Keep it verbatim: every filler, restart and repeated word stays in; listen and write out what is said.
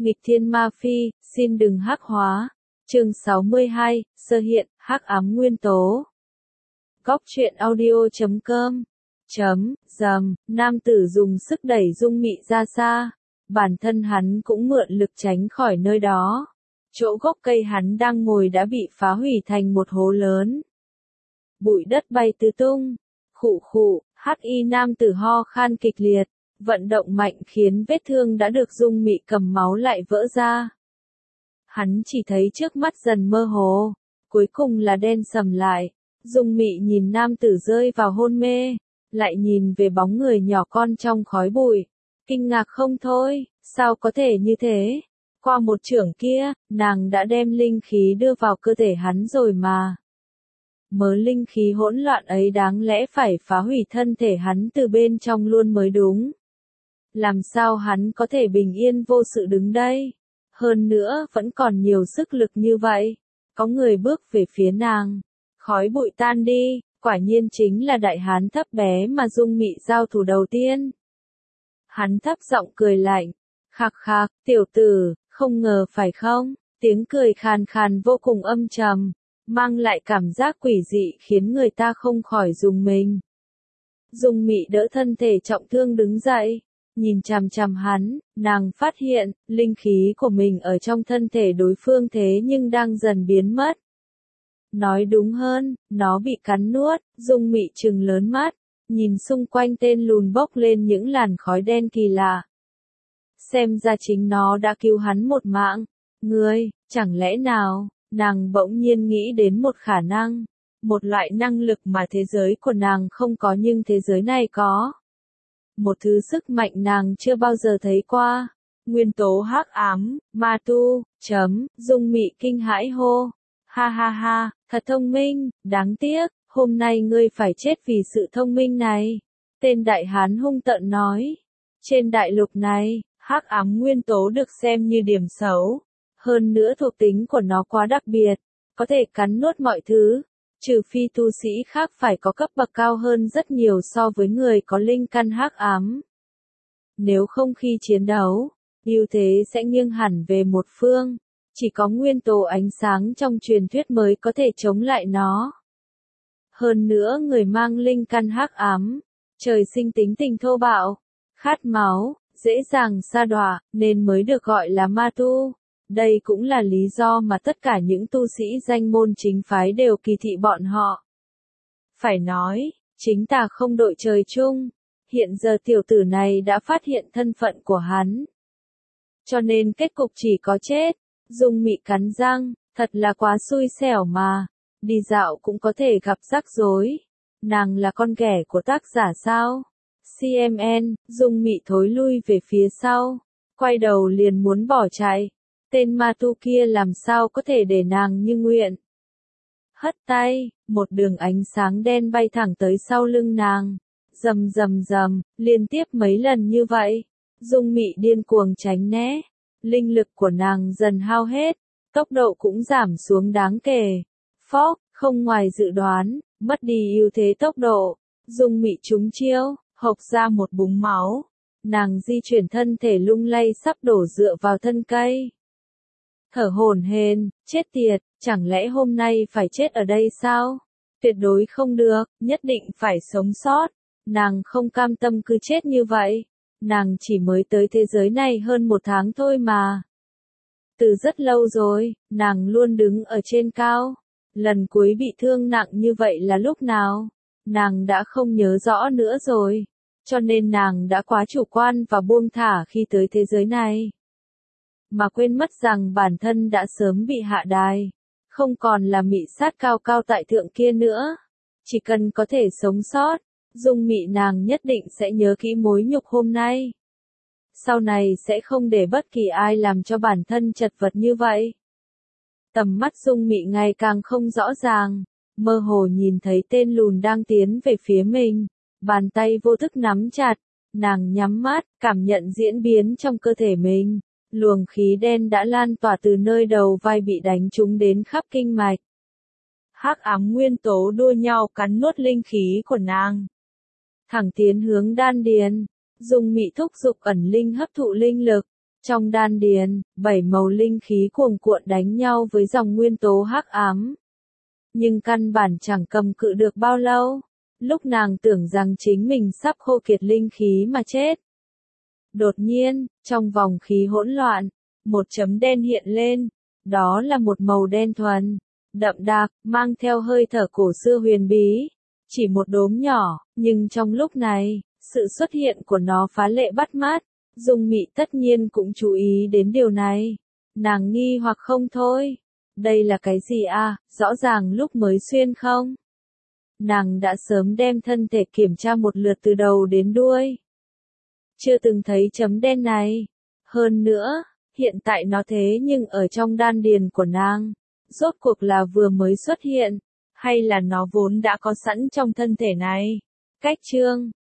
Nghịch thiên ma phi, xin đừng hắc hóa. Chương sáu mươi hai, sơ hiện, hắc ám nguyên tố. Góc truyện audio chấm com. Chấm, dầm, nam tử dùng sức đẩy Dung Mị ra xa. Bản thân hắn cũng mượn lực tránh khỏi nơi đó. Chỗ gốc cây hắn đang ngồi đã bị phá hủy thành một hố lớn. Bụi đất bay tứ tung. Khụ khụ, hắc y nam tử ho khan kịch liệt. Vận động mạnh khiến vết thương đã được Dung Mị cầm máu lại vỡ ra. Hắn chỉ thấy trước mắt dần mơ hồ, cuối cùng là đen sầm lại. Dung Mị nhìn nam tử rơi vào hôn mê, lại nhìn về bóng người nhỏ con trong khói bụi. Kinh ngạc không thôi, sao có thể như thế? Qua một chưởng kia, nàng đã đem linh khí đưa vào cơ thể hắn rồi mà. Mớ linh khí hỗn loạn ấy đáng lẽ phải phá hủy thân thể hắn từ bên trong luôn mới đúng. Làm sao hắn có thể bình yên vô sự đứng đây? Hơn nữa vẫn còn nhiều sức lực như vậy. Có người bước về phía nàng. Khói bụi tan đi, quả nhiên chính là đại hán thấp bé mà Dung Mị giao thủ đầu tiên. Hắn thấp giọng cười lạnh. Khạc khạc, tiểu tử, không ngờ phải không? Tiếng cười khàn khàn vô cùng âm trầm, mang lại cảm giác quỷ dị khiến người ta không khỏi rùng mình. Dung Mị đỡ thân thể trọng thương đứng dậy. Nhìn chằm chằm hắn, nàng phát hiện, linh khí của mình ở trong thân thể đối phương thế nhưng đang dần biến mất. Nói đúng hơn, nó bị cắn nuốt. Dung Mị trừng lớn mắt, nhìn xung quanh tên lùn bốc lên những làn khói đen kỳ lạ. Xem ra chính nó đã cứu hắn một mạng. Ngươi, chẳng lẽ nào, nàng bỗng nhiên nghĩ đến một khả năng, một loại năng lực mà thế giới của nàng không có nhưng thế giới này có. Một thứ sức mạnh nàng chưa bao giờ thấy qua. Nguyên tố hắc ám, ma tu, chấm, Dung Mị kinh hãi hô. Ha ha ha, thật thông minh, đáng tiếc, hôm nay ngươi phải chết vì sự thông minh này. Tên đại hán hung tợn nói. Trên đại lục này, hắc ám nguyên tố được xem như điểm xấu. Hơn nữa thuộc tính của nó quá đặc biệt, có thể cắn nuốt mọi thứ. Trừ phi tu sĩ khác phải có cấp bậc cao hơn rất nhiều so với người có linh căn hắc ám. Nếu không khi chiến đấu, ưu thế sẽ nghiêng hẳn về một phương. Chỉ có nguyên tố ánh sáng trong truyền thuyết mới có thể chống lại nó. Hơn nữa người mang linh căn hắc ám, trời sinh tính tình thô bạo, khát máu, dễ dàng sa đọa, nên mới được gọi là ma tu. Đây cũng là lý do mà tất cả những tu sĩ danh môn chính phái đều kỳ thị bọn họ. Phải nói, chính tà không đội trời chung. Hiện giờ tiểu tử này đã phát hiện thân phận của hắn. Cho nên kết cục chỉ có chết. Dung Mị cắn răng, thật là quá xui xẻo mà. Đi dạo cũng có thể gặp rắc rối. Nàng là con ghẻ của tác giả sao? xê em en, Dung Mị thối lui về phía sau. Quay đầu liền muốn bỏ chạy. Tên ma tu kia làm sao có thể để nàng như nguyện. Hất tay, một đường ánh sáng đen bay thẳng tới sau lưng nàng. Rầm rầm rầm, liên tiếp mấy lần như vậy. Dung Mị điên cuồng tránh né. Linh lực của nàng dần hao hết. Tốc độ cũng giảm xuống đáng kể. Phốc, không ngoài dự đoán, mất đi ưu thế tốc độ. Dung Mị trúng chiêu, hộc ra một búng máu. Nàng di chuyển thân thể lung lay sắp đổ dựa vào thân cây. Thở hổn hển, chết tiệt, chẳng lẽ hôm nay phải chết ở đây sao? Tuyệt đối không được, nhất định phải sống sót. Nàng không cam tâm cứ chết như vậy. Nàng chỉ mới tới thế giới này hơn một tháng thôi mà. Từ rất lâu rồi, nàng luôn đứng ở trên cao. Lần cuối bị thương nặng như vậy là lúc nào? Nàng đã không nhớ rõ nữa rồi. Cho nên nàng đã quá chủ quan và buông thả khi tới thế giới này. Mà quên mất rằng bản thân đã sớm bị hạ đài. Không còn là mị sát cao cao tại thượng kia nữa. Chỉ cần có thể sống sót, Dung Mị nàng nhất định sẽ nhớ kỹ mối nhục hôm nay. Sau này sẽ không để bất kỳ ai làm cho bản thân chật vật như vậy. Tầm mắt Dung Mị ngày càng không rõ ràng. Mơ hồ nhìn thấy tên lùn đang tiến về phía mình. Bàn tay vô thức nắm chặt. Nàng nhắm mắt, cảm nhận diễn biến trong cơ thể mình. Luồng khí đen đã lan tỏa từ nơi đầu vai bị đánh trúng đến khắp kinh mạch. Hắc ám nguyên tố đua nhau cắn nuốt linh khí của nàng. Thẳng tiến hướng đan điền. Dung Mị thúc giục ẩn linh hấp thụ linh lực. Trong đan điền, bảy màu linh khí cuồn cuộn đánh nhau với dòng nguyên tố hắc ám. Nhưng căn bản chẳng cầm cự được bao lâu. Lúc nàng tưởng rằng chính mình sắp khô kiệt linh khí mà chết. Đột nhiên, trong vòng khí hỗn loạn, một chấm đen hiện lên. Đó là một màu đen thuần, đậm đặc, mang theo hơi thở cổ xưa huyền bí. Chỉ một đốm nhỏ, nhưng trong lúc này, sự xuất hiện của nó phá lệ bắt mắt. Dung Mị tất nhiên cũng chú ý đến điều này. Nàng nghi hoặc không thôi. Đây là cái gì à, rõ ràng lúc mới xuyên không? Nàng đã sớm đem thân thể kiểm tra một lượt từ đầu đến đuôi. Chưa từng thấy chấm đen này. Hơn nữa, hiện tại nó thế nhưng ở trong đan điền của nàng. Rốt cuộc là vừa mới xuất hiện, hay là nó vốn đã có sẵn trong thân thể này? Cách chương